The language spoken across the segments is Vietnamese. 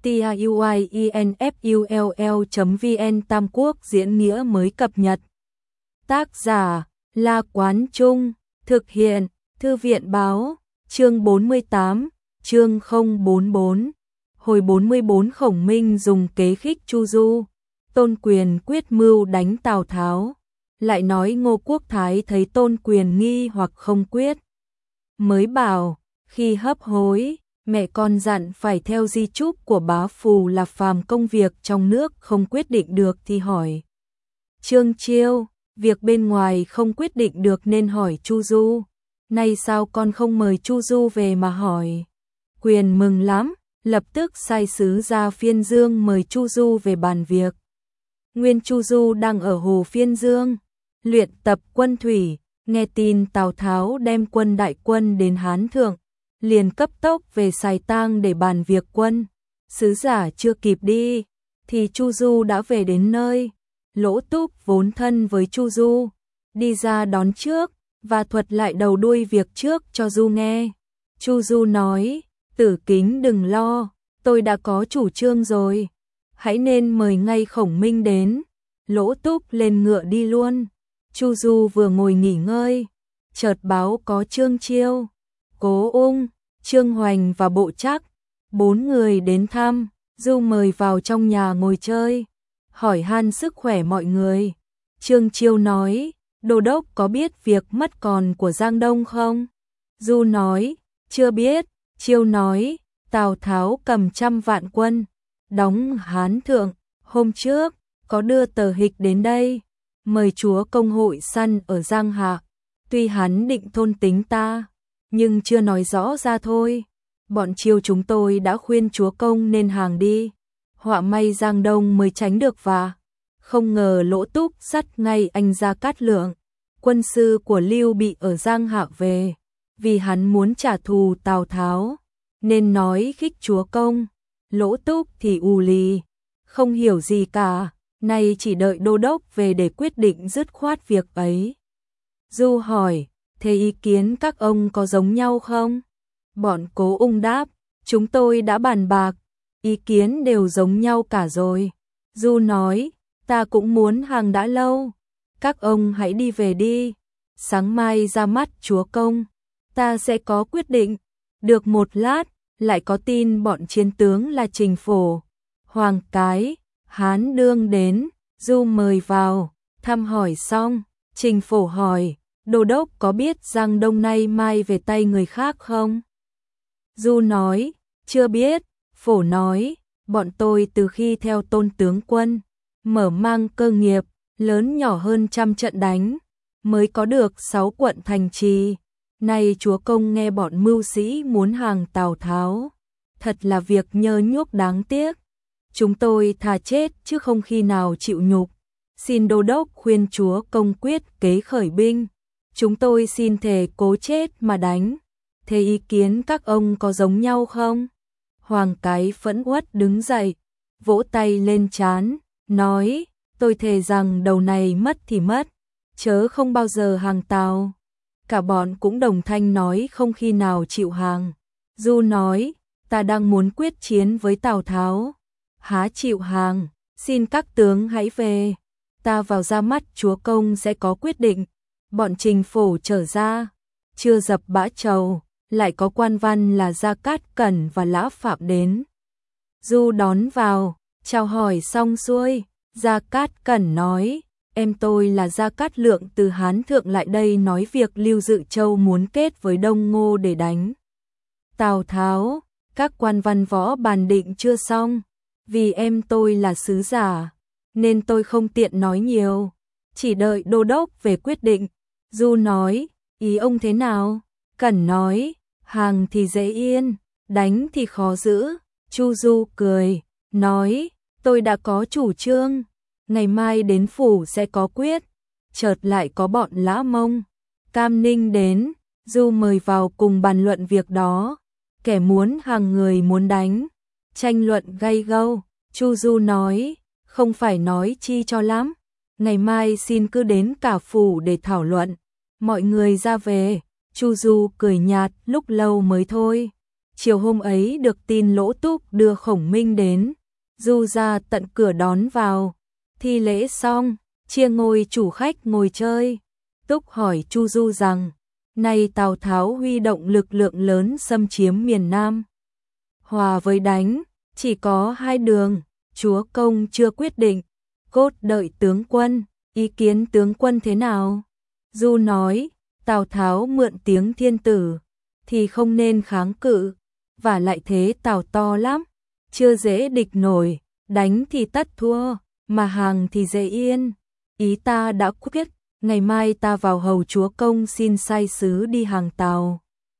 tiuinfull.vn Tam Quốc diễn nghĩa mới cập nhật. Tác giả La Quán Trung, thực hiện Thư viện Báo, chương 48, chương 044. Hồi 44 Khổng Minh dùng kế khích Chu Du, Tôn Quyền quyết mưu đánh Tào Tháo. Lại nói Ngô Quốc Thái thấy Tôn Quyền nghi hoặc không quyết, mới bảo, khi hấp hối, mẹ con dặn phải theo di chúc của bá phù là phàm công việc trong nước không quyết định được thì hỏi Trương Chiêu, việc bên ngoài không quyết định được nên hỏi Chu Du. Nay sao con không mời Chu Du về mà hỏi? Quyền mừng lắm, lập tức sai sứ ra Phiên Dương mời Chu Du về bàn việc. Nguyên Chu Du đang ở hồ Phiên Dương, luyện tập quân thủy, nghe tin Tào Tháo đem đại quân đến Hán Thượng, liền cấp tốc về Sài Tang để bàn việc quân. Sứ giả chưa kịp đi, thì Chu Du đã về đến nơi. Lỗ Túc vốn thân với Chu Du, đi ra đón trước, và thuật lại đầu đuôi việc trước cho Du nghe. Chu Du nói, Tử Kính đừng lo, tôi đã có chủ trương rồi, hãy nên mời ngay Khổng Minh đến. Lỗ Túc lên ngựa đi luôn. Chu Du vừa ngồi nghỉ ngơi, chợt báo có Trương Chiêu, Cố Ung, Trương Hoành và Bộ Trắc, 4 người đến thăm. Du mời vào trong nhà ngồi chơi, hỏi han sức khỏe mọi người. Trương Chiêu nói, Đô đốc có biết việc mất còn của Giang Đông không? Du nói, chưa biết. Chiêu nói, Tào Tháo cầm 100 vạn quân, đóng Hán Thượng, hôm trước, có đưa tờ hịch đến đây, mời chúa công hội săn ở Giang Hạ. Tuy hắn định thôn tính ta, nhưng chưa nói rõ ra thôi. Bọn Chiêu chúng tôi đã khuyên chúa công nên hàng đi, họa may Giang Đông mới tránh được và không ngờ Lỗ Túc dắt ngay anh Gia Cát Lượng, quân sư của Lưu Bị ở Giang Hạ về, vì hắn muốn trả thù Tào Tháo, nên nói khích chúa công. Lỗ Túc thì ù lì, không hiểu gì cả, nay chỉ đợi đô đốc về để quyết định dứt khoát việc ấy. Du hỏi, thế ý kiến các ông có giống nhau không? Bọn Cố Ung đáp, chúng tôi đã bàn bạc, ý kiến đều giống nhau cả rồi. Du nói, ta cũng muốn hàng đã lâu, các ông hãy đi về đi, sáng mai ra mắt chúa công, ta sẽ có quyết định. Được một lát, lại có tin bọn chiến tướng là Trình Phổ, Hoàng Cái, Hán Đương đến. Du mời vào, thăm hỏi xong, Trình Phổ hỏi, đô đốc có biết Giang Đông nay mai về tay người khác không? Du nói, chưa biết. Phổ nói, bọn tôi từ khi theo Tôn tướng quân, mở mang cơ nghiệp, lớn nhỏ hơn 100 trận đánh, mới có được 6 quận thành trì. Nay chúa công nghe bọn mưu sĩ muốn hàng Tào Tháo, thật là việc nhơ nhuốc đáng tiếc. Chúng tôi thà chết chứ không khi nào chịu nhục. Xin đô đốc khuyên chúa công quyết kế khởi binh, chúng tôi xin thề cố chết mà đánh. Thế ý kiến các ông có giống nhau không? Hoàng Cái phẫn uất đứng dậy, vỗ tay lên trán, nói, tôi thề rằng đầu này mất thì mất, chớ không bao giờ hàng Tào. Cả bọn cũng đồng thanh nói không khi nào chịu hàng. Du nói, ta đang muốn quyết chiến với Tào Tháo, há chịu hàng, xin các tướng hãy về, ta vào ra mắt chúa công sẽ có quyết định. Bọn Trình Phổ trở ra, chưa dập bã trầu, lại có quan văn là Gia Cát Cẩn và Lã Phạm đến. Du đón vào, chào hỏi xong xuôi, Gia Cát Cẩn nói, em tôi là Gia Cát Lượng từ Hán Thượng lại đây nói việc Lưu Dự Châu muốn kết với Đông Ngô để đánh Tào Tháo. Các quan văn võ bàn định chưa xong, vì em tôi là sứ giả, nên tôi không tiện nói nhiều, chỉ đợi đô đốc về quyết định. Du nói, ý ông thế nào? Cẩn nói, hàng thì dễ yên, đánh thì khó giữ. Chu Du cười, nói, tôi đã có chủ trương, ngày mai đến phủ sẽ có quyết. Chợt lại có bọn Lã Mông, Cam Ninh đến. Du mời vào cùng bàn luận việc đó, kẻ muốn hàng người muốn đánh, tranh luận gay gâu. Chu Du nói, không phải nói chi cho lắm, ngày mai xin cứ đến cả phủ để thảo luận. Mọi người ra về, Chu Du cười nhạt lúc lâu mới thôi. Chiều hôm ấy được tin Lỗ Túc đưa Khổng Minh đến, Du ra tận cửa đón vào, thi lễ xong, chia ngôi chủ khách ngồi chơi. Túc hỏi Chu Du rằng, nay Tào Tháo huy động lực lượng lớn xâm chiếm miền Nam. Hòa với đánh, chỉ có hai đường, chúa công chưa quyết định, cốt đợi tướng quân, ý kiến tướng quân thế nào? Du nói, Tào Tháo mượn tiếng thiên tử, thì không nên kháng cự, và lại thế Tào to lắm, chưa dễ địch nổi, đánh thì tất thua, mà hàng thì dễ yên. Ý ta đã quyết, ngày mai ta vào hầu chúa công xin sai sứ đi hàng Tào.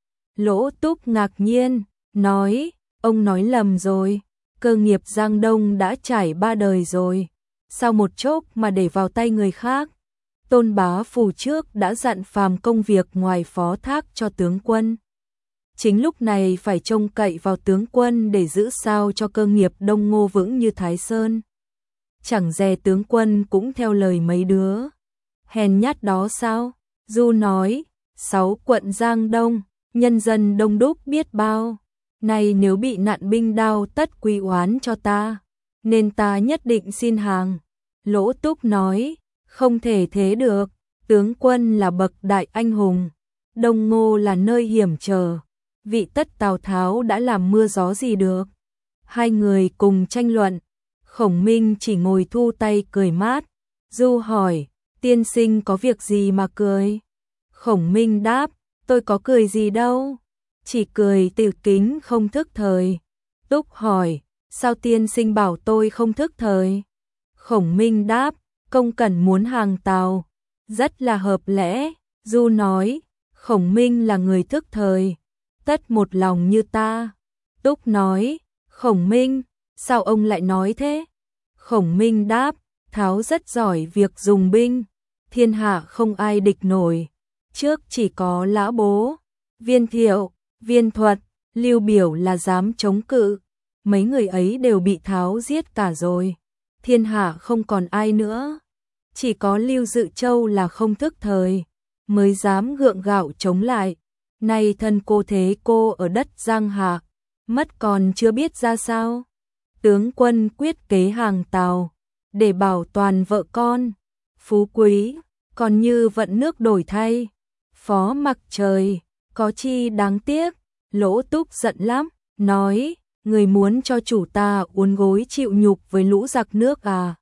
Lỗ Túc ngạc nhiên, nói, ông nói lầm rồi, cơ nghiệp Giang Đông đã trải 3 đời rồi, sao một chốc mà để vào tay người khác? Tôn Bá Phủ trước đã dặn phàm công việc ngoài phó thác cho tướng quân. Chính lúc này phải trông cậy vào tướng quân để giữ sao cho cơ nghiệp Đông Ngô vững như Thái Sơn. Chẳng dè tướng quân cũng theo lời mấy đứa hèn nhát đó sao? Du nói, 6 quận Giang Đông, nhân dân đông đúc biết bao, nay nếu bị nạn binh đao tất quy oán cho ta, nên ta nhất định xin hàng. Lỗ Túc nói, không thể thế được, tướng quân là bậc đại anh hùng, Đông Ngô là nơi hiểm trở, vị tất Tào Tháo đã làm mưa gió gì được. Hai người cùng tranh luận, Khổng Minh chỉ ngồi thu tay cười mát. Du hỏi, tiên sinh có việc gì mà cười? Khổng Minh đáp, tôi có cười gì đâu, chỉ cười từ kính không thức thời. Túc hỏi, sao tiên sinh bảo tôi không thức thời? Khổng Minh đáp, công cẩn muốn hàng Tào, rất là hợp lẽ. Du nói, Khổng Minh là người thức thời, tất một lòng như ta. Túc nói, Khổng Minh, sao ông lại nói thế? Khổng Minh đáp, Tháo rất giỏi việc dùng binh, thiên hạ không ai địch nổi, trước chỉ có Lã Bố, Viên Thiệu, Viên Thuật, Lưu Biểu là dám chống cự, mấy người ấy đều bị Tháo giết cả rồi, thiên hạ không còn ai nữa, chỉ có Lưu Dự Châu là không thức thời, mới dám gượng gạo chống lại. Nay thân cô thế cô ở đất Giang Hạ, mất còn chưa biết ra sao. Tướng quân quyết kế hàng Tào, để bảo toàn vợ con, phú quý, còn như vận nước đổi thay. Phó mặc trời, có chi đáng tiếc. Lỗ Túc giận lắm, nói, người muốn cho chủ ta uốn gối chịu nhục với lũ giặc nước à?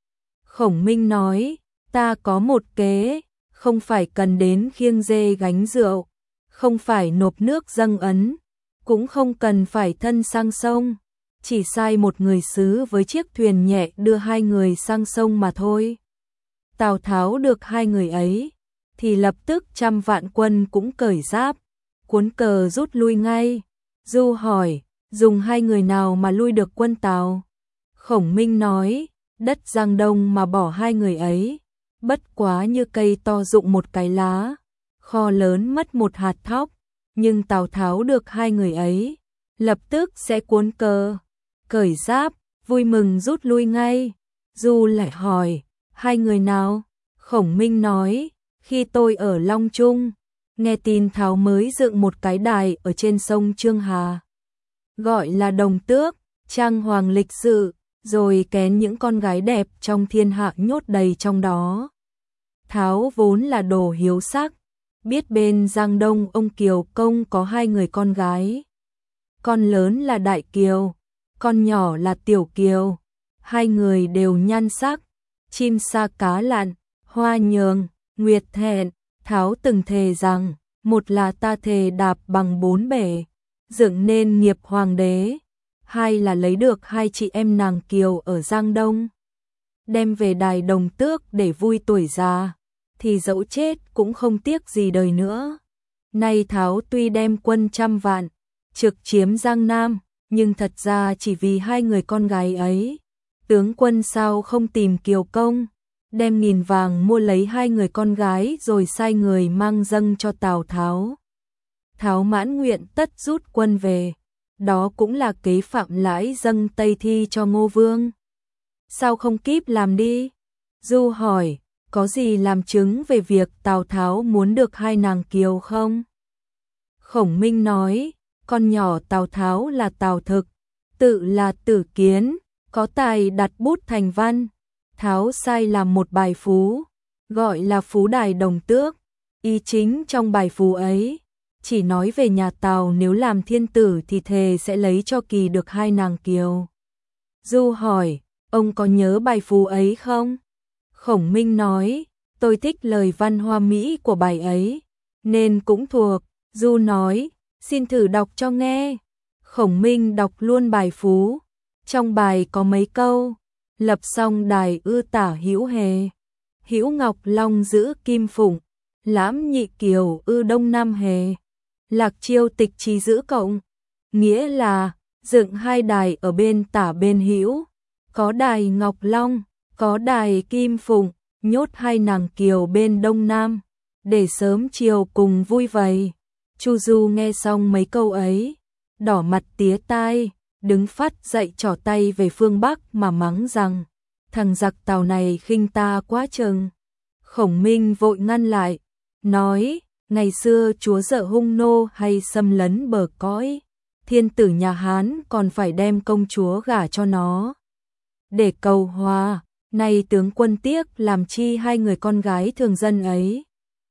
Khổng Minh nói, ta có một kế, không phải cần đến khiêng dê gánh rượu, không phải nộp nước dâng ấn, cũng không cần phải thân sang sông, chỉ sai một người sứ với chiếc thuyền nhẹ đưa hai người sang sông mà thôi. Tào Tháo được hai người ấy, thì lập tức 100 vạn quân cũng cởi giáp, cuốn cờ rút lui ngay. Du hỏi, dùng hai người nào mà lui được quân Tào? Khổng Minh nói, đất Giang Đông mà bỏ hai người ấy, bất quá như cây to rụng một cái lá, kho lớn mất một hạt thóc, nhưng Tào Tháo được hai người ấy, lập tức sẽ cuốn cờ, cởi giáp, vui mừng rút lui ngay. Du lại hỏi, hai người nào? Khổng Minh nói, khi tôi ở Long Trung, nghe tin Tháo mới dựng một cái đài ở trên sông Trương Hà, gọi là Đồng Tước, trang hoàng lịch sự, rồi kén những con gái đẹp trong thiên hạ nhốt đầy trong đó. Tháo vốn là đồ hiếu sắc, biết bên Giang Đông ông Kiều Công có hai người con gái. Con lớn là Đại Kiều, con nhỏ là Tiểu Kiều, hai người đều nhan sắc, chim sa cá lặn, hoa nhường, nguyệt thẹn. Tháo từng thề rằng, một là ta thề đạp bằng 4 bể, dựng nên nghiệp hoàng đế, hai là lấy được hai chị em nàng Kiều ở Giang Đông, đem về đài Đồng Tước để vui tuổi già, thì dẫu chết cũng không tiếc gì đời nữa. Nay Tháo tuy đem quân 100 vạn, trực chiếm Giang Nam, nhưng thật ra chỉ vì hai người con gái ấy. Tướng quân sao không tìm Kiều Công, đem 1000 vàng mua lấy hai người con gái rồi sai người mang dâng cho Tào Tháo. Tháo mãn nguyện tất rút quân về, đó cũng là kế phạm lãi dâng Tây Thi cho Ngô Vương. Sao không kíp làm đi? Du hỏi, có gì làm chứng về việc Tào Tháo muốn được hai nàng Kiều không? Khổng Minh nói, con nhỏ Tào Tháo là Tào Thực, tự là Tử Kiến, có tài đặt bút thành văn. Tháo sai làm một bài phú, gọi là Phú Đài Đồng Tước. Ý chính trong bài phú ấy chỉ nói về nhà Tào nếu làm thiên tử thì thề sẽ lấy cho Kỳ được 2 nàng kiều. Du hỏi, ông có nhớ bài phú ấy không? Khổng Minh nói, tôi thích lời văn hoa mỹ của bài ấy, nên cũng thuộc. Du nói, xin thử đọc cho nghe. Khổng Minh đọc luôn bài phú. Trong bài có mấy câu, lập xong đài ư tả hữu hề, hữu ngọc long giữ kim phụng, lãm nhị kiều ư đông nam hề, lạc chiêu tịch trí giữ cộng. Nghĩa là dựng 2 đài ở bên tả bên hữu, có đài ngọc long, có đài kim phụng, nhốt 2 nàng kiều bên đông nam, để sớm chiều cùng vui vầy. Chu Du nghe xong mấy câu ấy, đỏ mặt tía tai, đứng phát dậy trỏ tay về phương Bắc mà mắng rằng, thằng giặc Tào này khinh ta quá chừng. Khổng Minh vội ngăn lại, nói, ngày xưa chúa dợ hung nô hay xâm lấn bờ cõi, thiên tử nhà Hán còn phải đem công chúa gả cho nó để cầu hòa, nay tướng quân tiếc làm chi 2 người con gái thường dân ấy.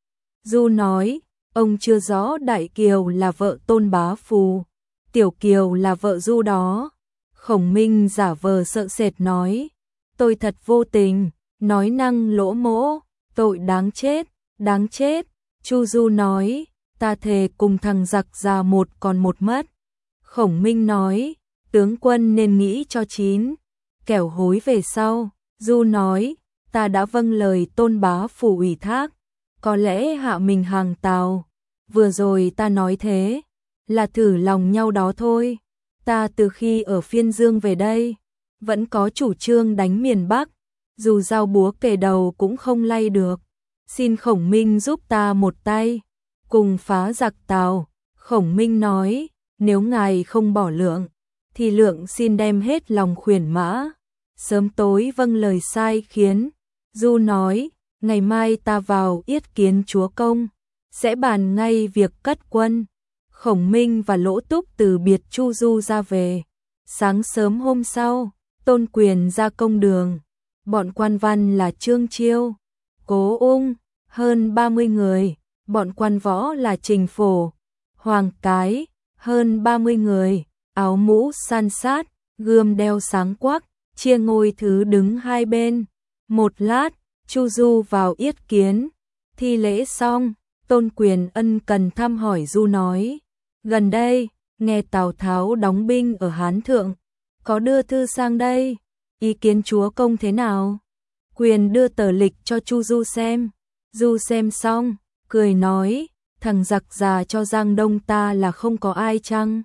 Du nói, ông chưa rõ Đại Kiều là vợ Tôn Bá Phù, Tiểu Kiều là vợ Du đó. Khổng Minh giả vờ sợ sệt nói, tôi thật vô tình, nói năng lỗ mỗ, tội đáng chết, đáng chết. Chu Du nói, ta thề cùng thằng giặc già một còn một mất. Khổng Minh nói, tướng quân nên nghĩ cho chín, kẻo hối về sau. Du nói, ta đã vâng lời Tôn Bá Phủ ủy thác, có lẽ hạ mình hàng Tào. Vừa rồi ta nói thế, là thử lòng nhau đó thôi. Ta từ khi ở Phiên Dương về đây, vẫn có chủ trương đánh miền Bắc, dù dao búa kề đầu cũng không lay được. Xin Khổng Minh giúp ta một tay, cùng phá giặc Tào. Khổng Minh nói, nếu ngài không bỏ Lượng, thì Lượng xin đem hết lòng khuyển mã, sớm tối vâng lời sai khiến. Du nói, ngày mai ta vào yết kiến chúa công, sẽ bàn ngay việc cất quân. Khổng Minh và Lỗ Túc từ biệt Chu Du ra về. Sáng sớm hôm sau, Tôn Quyền ra công đường. Bọn quan văn là Trương Chiêu, Cố Ung, hơn 30 người. Bọn quan võ là Trình Phổ, Hoàng Cái, hơn 30 người. Áo mũ san sát, gươm đeo sáng quắc, chia ngôi thứ đứng 2 bên. Một lát, Chu Du vào yết kiến. Thi lễ xong, Tôn Quyền ân cần thăm hỏi Du nói, gần đây, nghe Tào Tháo đóng binh ở Hán Thượng, có đưa thư sang đây, ý kiến chúa công thế nào? Quyền đưa tờ lịch cho Chu Du xem. Du xem xong, cười nói, thằng giặc già cho Giang Đông ta là không có ai chăng?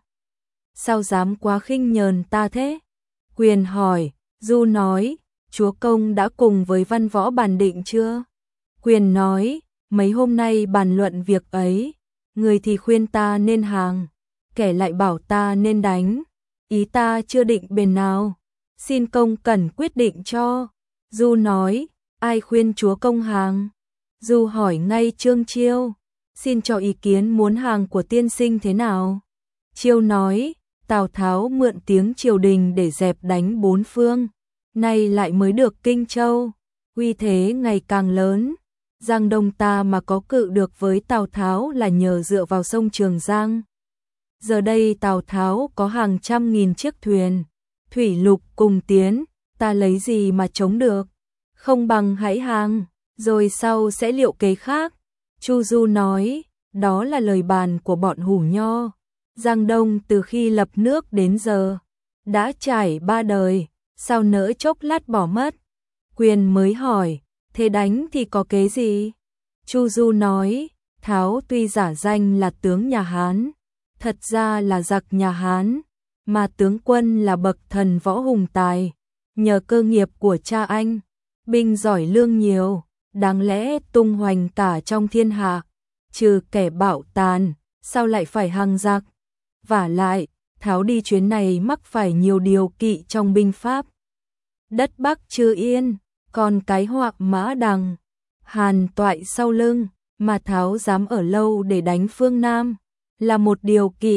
Sao dám quá khinh nhờn ta thế? Quyền hỏi. Du nói, chúa công đã cùng với văn võ bàn định chưa? Quyền nói, mấy hôm nay bàn luận việc ấy, người thì khuyên ta nên hàng, kẻ lại bảo ta nên đánh, ý ta chưa định bền nào, xin công cẩn quyết định cho. Du nói, ai khuyên chúa công hàng? Du hỏi ngay Trương Chiêu, xin cho ý kiến muốn hàng của tiên sinh thế nào? Chiêu nói, Tào Tháo mượn tiếng triều đình để dẹp đánh 4 phương, nay lại mới được Kinh Châu, uy thế ngày càng lớn. Giang Đông ta mà có cự được với Tào Tháo là nhờ dựa vào sông Trường Giang. Giờ đây Tào Tháo có hàng trăm nghìn chiếc thuyền, thủy lục cùng tiến, ta lấy gì mà chống được? Không bằng hãy hàng, rồi sau sẽ liệu kế khác. Chu Du nói, đó là lời bàn của bọn Hủ Nho. Giang Đông từ khi lập nước đến giờ, đã trải 3 đời, sao nỡ chốc lát bỏ mất? Quyền mới hỏi, thế đánh thì có kế gì? Chu Du nói, Tháo tuy giả danh là tướng nhà Hán, thật ra là giặc nhà Hán, mà tướng quân là bậc thần võ hùng tài, nhờ cơ nghiệp của cha anh, binh giỏi lương nhiều, đáng lẽ tung hoành cả trong thiên hạ, trừ kẻ bạo tàn, sao lại phải hàng giặc? Vả lại, Tháo đi chuyến này mắc phải nhiều điều kỵ trong binh pháp. Đất Bắc chưa yên, còn cái họa Mã Đằng, Hàn Toại sau lưng, mà Tháo dám ở lâu để đánh phương Nam, là một điều kỵ.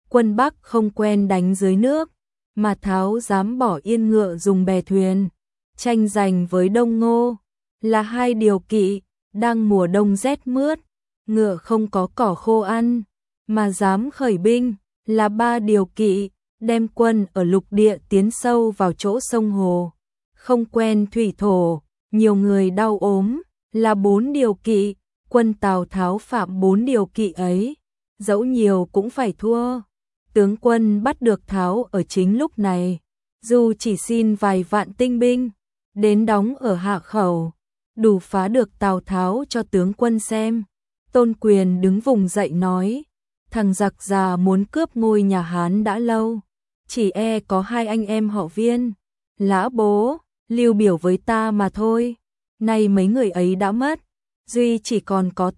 quân Bắc không quen đánh dưới nước, mà Tháo dám bỏ yên ngựa dùng bè thuyền, tranh giành với Đông Ngô, là hai điều kỵ, đang mùa đông rét mướt, ngựa không có cỏ khô ăn, mà dám khởi binh, là ba điều kỵ, đem quân ở lục địa tiến sâu vào chỗ sông hồ, không quen thủy thổ, nhiều người đau ốm, là bốn điều kỵ, quân Tào Tháo phạm bốn điều kỵ ấy, dẫu nhiều cũng phải thua. Tướng quân bắt được Tháo ở chính lúc này, dù chỉ xin vài vạn tinh binh, đến đóng ở Hạ Khẩu, đủ phá được Tào Tháo cho tướng quân xem. Tôn Quyền đứng vùng dậy nói, thằng giặc già muốn cướp ngôi nhà Hán đã lâu, chỉ e có hai anh em họ Viên, Lã Bố, Lưu Biểu với ta mà thôi. Nay mấy người ấy đã mất, duy chỉ còn có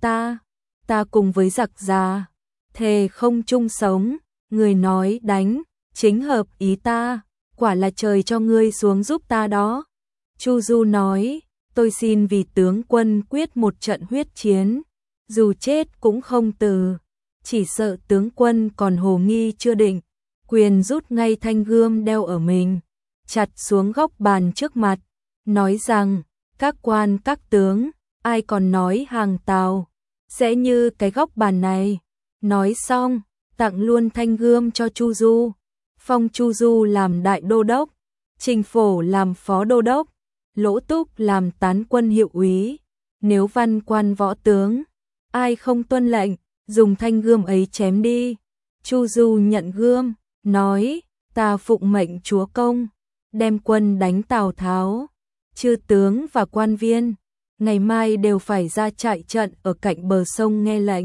ta cùng với giặc già, thề không chung sống. Người nói đánh, chính hợp ý ta, quả là trời cho ngươi xuống giúp ta đó. Chu Du nói, tôi xin vì tướng quân quyết một trận huyết chiến, dù chết cũng không từ, chỉ sợ tướng quân còn hồ nghi chưa định. Quyền rút ngay thanh gươm đeo ở mình, chặt xuống góc bàn trước mặt, nói rằng, các quan các tướng, ai còn nói hàng Tào, sẽ như cái góc bàn này. Nói xong, tặng luôn thanh gươm cho Chu Du, phong Chu Du làm đại đô đốc, Trình Phổ làm phó đô đốc, Lỗ Túc làm tán quân hiệu úy. Nếu văn quan võ tướng, ai không tuân lệnh, dùng thanh gươm ấy chém đi. Chu Du nhận gươm, nói, ta phụng mệnh chúa công, đem quân đánh Tào Tháo. Chư tướng và quan viên, ngày mai đều phải ra trại trận ở cạnh bờ sông nghe lệnh.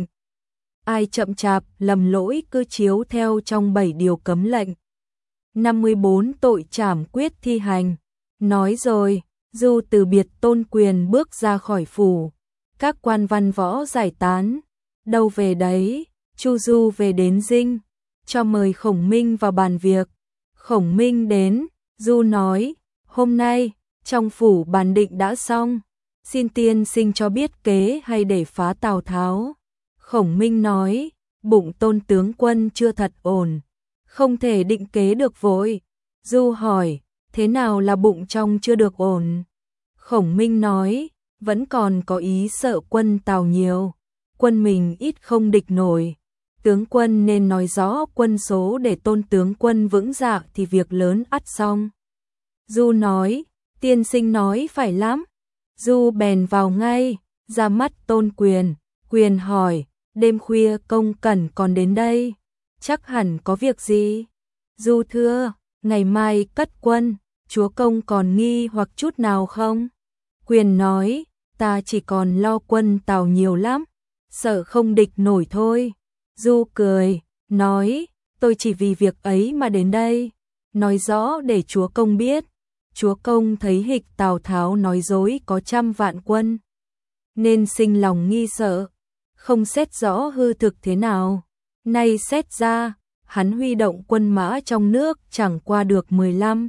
Ai chậm chạp lầm lỗi cứ chiếu theo trong 7 điều cấm lệnh. 54 tội trảm quyết thi hành. Nói rồi, Du từ biệt Tôn Quyền bước ra khỏi phủ. Các quan văn võ giải tán. Đâu về đấy, Chu Du về đến Dinh, cho mời Khổng Minh vào bàn việc. Khổng Minh đến, Du nói, hôm nay, trong phủ bàn định đã xong, xin tiên sinh cho biết kế hay để phá Tào Tháo. Khổng Minh nói, bụng Tôn tướng quân chưa thật ổn, không thể định kế được vội. Du hỏi, thế nào là bụng trong chưa được ổn? Khổng Minh nói, vẫn còn có ý sợ quân Tào nhiều, quân mình ít không địch nổi. Tướng quân nên nói rõ quân số để Tôn tướng quân vững dạ thì việc lớn ắt xong. Du nói, tiên sinh nói phải lắm. Du bèn vào ngay, ra mắt Tôn Quyền. Quyền hỏi, đêm khuya công cẩn còn đến đây, chắc hẳn có việc gì? Du thưa, ngày mai cất quân, chúa công còn nghi hoặc chút nào không? Quyền nói, ta chỉ còn lo quân Tào nhiều lắm, sợ không địch nổi thôi. Du cười, nói, tôi chỉ vì việc ấy mà đến đây, nói rõ để chúa công biết. Chúa công thấy hịch Tào Tháo nói dối có 100 vạn quân, nên sinh lòng nghi sợ, không xét rõ hư thực thế nào. Nay xét ra, hắn huy động quân mã trong nước chẳng qua được 15,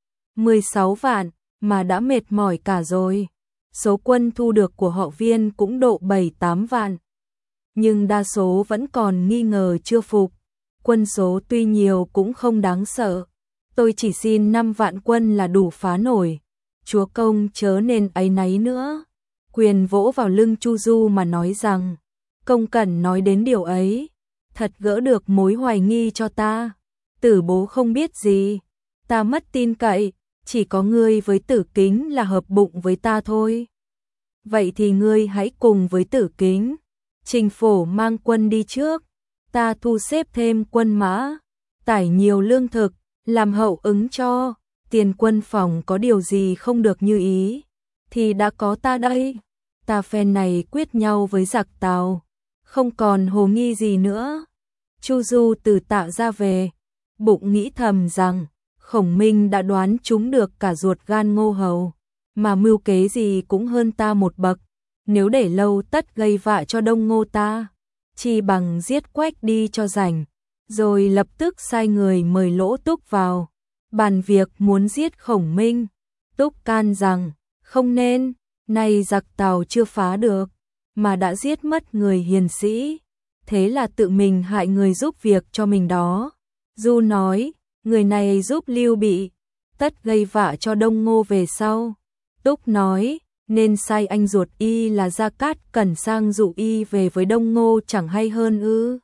16 vạn, mà đã mệt mỏi cả rồi. Số quân thu được của họ Viên cũng độ 7-8 vạn. Nhưng đa số vẫn còn nghi ngờ chưa phục. Quân số tuy nhiều cũng không đáng sợ. Tôi chỉ xin 5 vạn quân là đủ phá nổi. Chúa công chớ nên áy náy nữa. Quyền vỗ vào lưng Chu Du mà nói rằng, công cẩn nói đến điều ấy, thật gỡ được mối hoài nghi cho ta. Tử bố không biết gì, ta mất tin cậy, chỉ có ngươi với Tử Kính là hợp bụng với ta thôi. Vậy thì ngươi hãy cùng với Tử Kính, Trình Phổ mang quân đi trước, ta thu xếp thêm quân mã, tải nhiều lương thực, làm hậu ứng cho. Tiền quân phòng có điều gì không được như ý, thì đã có ta đây. Ta phen này quyết nhau với giặc Tào, không còn hồ nghi gì nữa. Chu Du từ Tạ ra về, bụng nghĩ thầm rằng, Khổng Minh đã đoán trúng được cả ruột gan Ngô Hầu, mà mưu kế gì cũng hơn ta một bậc. Nếu để lâu tất gây vạ cho Đông Ngô ta, chi bằng giết Quách đi cho rảnh. Rồi lập tức sai người mời Lỗ Túc vào, bàn việc muốn giết Khổng Minh. Túc can rằng, không nên, nay giặc Tào chưa phá được, mà đã giết mất người hiền sĩ, thế là tự mình hại người giúp việc cho mình đó. Du nói, người này giúp Lưu Bị, tất gây vạ cho Đông Ngô về sau. Túc nói, nên sai anh ruột y là Gia Cát Cẩn sang dụ y về với Đông Ngô chẳng hay hơn ư.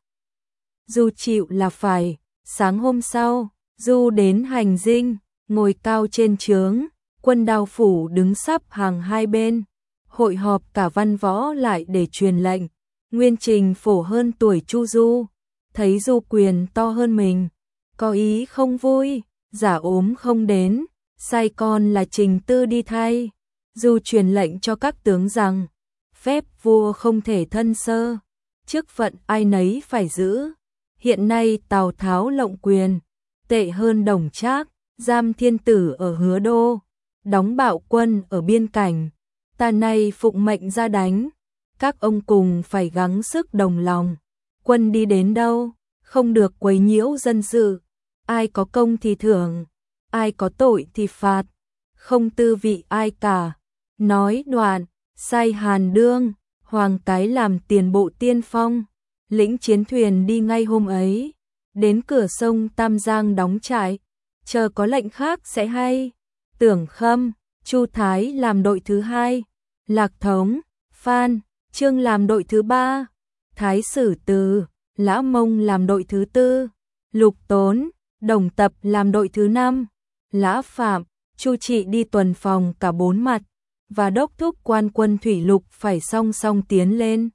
Du chịu là phải. Sáng hôm sau, Du đến hành dinh, ngồi cao trên trướng, quân Đao phủ đứng sắp hàng hai bên, hội họp cả văn võ lại để truyền lệnh. Nguyên Trình phổ hơn tuổi Chu Du, thấy Du quyền to hơn mình, có ý không vui, giả ốm không đến, sai con là Trình Tư đi thay. Du truyền lệnh cho các tướng rằng, phép vua không thể thân sơ, chức phận ai nấy phải giữ. Hiện nay Tào Tháo lộng quyền, tệ hơn Đồng Trác, giam thiên tử ở Hứa Đô, đóng bạo quân ở biên cảnh, ta nay phụng mệnh ra đánh, các ông cùng phải gắng sức đồng lòng. Quân đi đến đâu, không được quấy nhiễu dân sự, ai có công thì thưởng, ai có tội thì phạt, không tư vị ai cả. Nói đoạn, sai Hàn Đương, Hoàng Cái làm tiền bộ tiên phong, lĩnh chiến thuyền đi ngay hôm ấy, đến cửa sông Tam Giang đóng trại, chờ có lệnh khác sẽ hay. Tưởng Khâm, Chu Thái làm đội thứ hai, Lạc Thống, Phan, Trương làm đội thứ ba, Thái Sử Từ, Lã Mông làm đội thứ tư, Lục Tốn, Đồng Tập làm đội thứ năm, Lã Phạm, Chu Trị đi tuần phòng cả bốn mặt, và đốc thúc quan quân thủy lục phải song song tiến lên.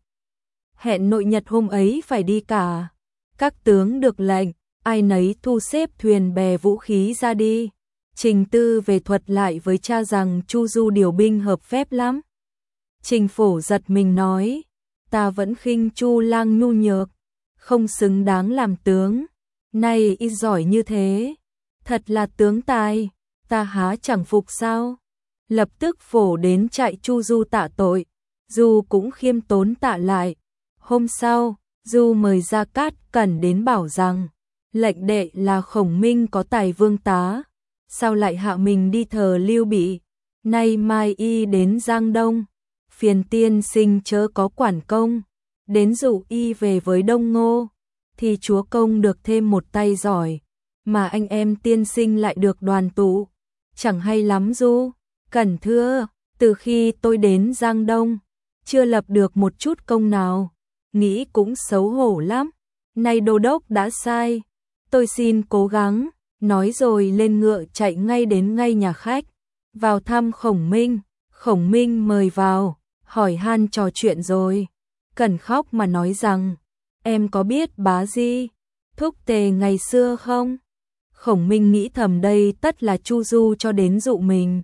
Hẹn nội nhật hôm ấy phải đi cả. Các tướng được lệnh, ai nấy thu xếp thuyền bè vũ khí ra đi. Trình Tư về thuật lại với cha rằng Chu Du điều binh hợp phép lắm. Trình Phổ giật mình nói, ta vẫn khinh Chu lang nhu nhược, không xứng đáng làm tướng. Nay y giỏi như thế, thật là tướng tài, ta há chẳng phục sao? Lập tức Phổ đến trại Chu Du tạ tội, Du cũng khiêm tốn tạ lại. Hôm sau, Du mời Gia Cát Cẩn đến bảo rằng, lệnh đệ là Khổng Minh có tài vương tá, sao lại hạ mình đi thờ Lưu Bị, nay mai y đến Giang Đông, phiền tiên sinh chớ có quản công, đến dụ y về với Đông Ngô, thì chúa công được thêm một tay giỏi, mà anh em tiên sinh lại được đoàn tụ, chẳng hay lắm Du. Cẩn thưa, từ khi tôi đến Giang Đông, chưa lập được một chút công nào, nghĩ cũng xấu hổ lắm, nay đô đốc đã sai, tôi xin cố gắng, nói rồi lên ngựa chạy ngay đến ngay nhà khách, vào thăm Khổng Minh. Khổng Minh mời vào, hỏi han trò chuyện rồi, Cẩn khóc mà nói rằng, em có biết Bá Di, Thúc Tề ngày xưa không? Khổng Minh nghĩ thầm đây tất là Chu Du cho đến dụ mình.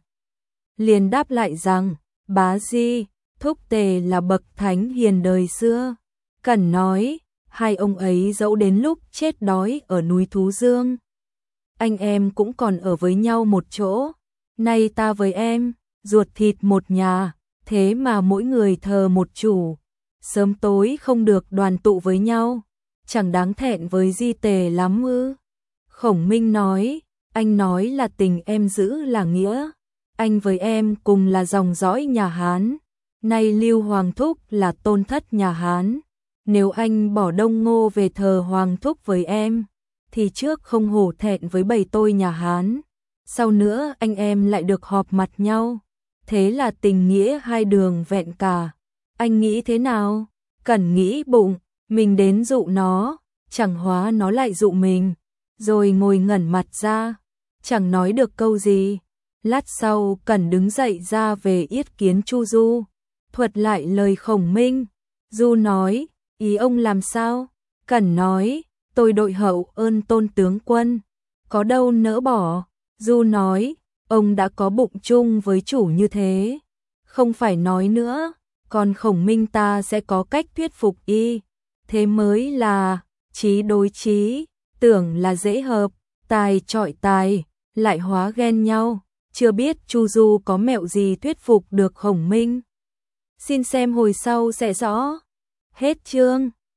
Liền đáp lại rằng, Bá Di, Thúc Tề là bậc thánh hiền đời xưa. Cẩn nói, hai ông ấy dẫu đến lúc chết đói ở núi Thú Dương, anh em cũng còn ở với nhau một chỗ. Nay ta với em, ruột thịt một nhà, thế mà mỗi người thờ một chủ, sớm tối không được đoàn tụ với nhau, chẳng đáng thẹn với Di Tề lắm ư? Khổng Minh nói, anh nói là tình em giữ là nghĩa, anh với em cùng là dòng dõi nhà Hán, nay Lưu Hoàng Thúc là tôn thất nhà Hán, nếu anh bỏ Đông Ngô về thờ Hoàng Thúc với em, thì trước không hổ thẹn với bầy tôi nhà Hán, sau nữa anh em lại được họp mặt nhau, thế là tình nghĩa hai đường vẹn cả. Anh nghĩ thế nào? Cẩn nghĩ bụng, mình đến dụ nó, chẳng hóa nó lại dụ mình, rồi ngồi ngẩn mặt ra, chẳng nói được câu gì. Lát sau Cẩn đứng dậy ra về yết kiến Chu Du, thuật lại lời Khổng Minh. Du nói, ý ông làm sao? Cẩn nói, tôi đội hậu ơn tôn tướng quân, có đâu nỡ bỏ. Du nói, ông đã có bụng chung với chủ như thế, không phải nói nữa, còn Khổng Minh ta sẽ có cách thuyết phục y, thế mới là chí đối chí, tưởng là dễ hợp, tài chọi tài, lại hóa ghen nhau, chưa biết Chu Du có mẹo gì thuyết phục được Khổng Minh. Xin xem hồi sau sẽ rõ. Hết chương.